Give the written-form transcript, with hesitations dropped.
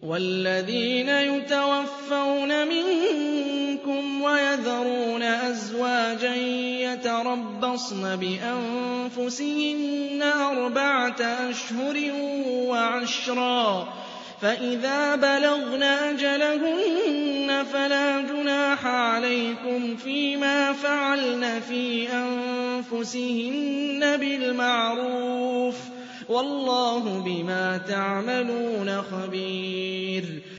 وَالَّذِينَ يُتَوَفَّوْنَ مِنكُمْ وَيَذَرُونَ أَزْوَاجًا يَتَرَبَّصْنَ بِأَنفُسِهِنَّ 4 أشهر وعشرا، فإذا بلغن أجلهن فلا جناح عليكم فيما فعلن في أنفسهن بالمعروف ۗ وَاللَّهُ بِمَا تَعْمَلُونَ خَبِيرٌ.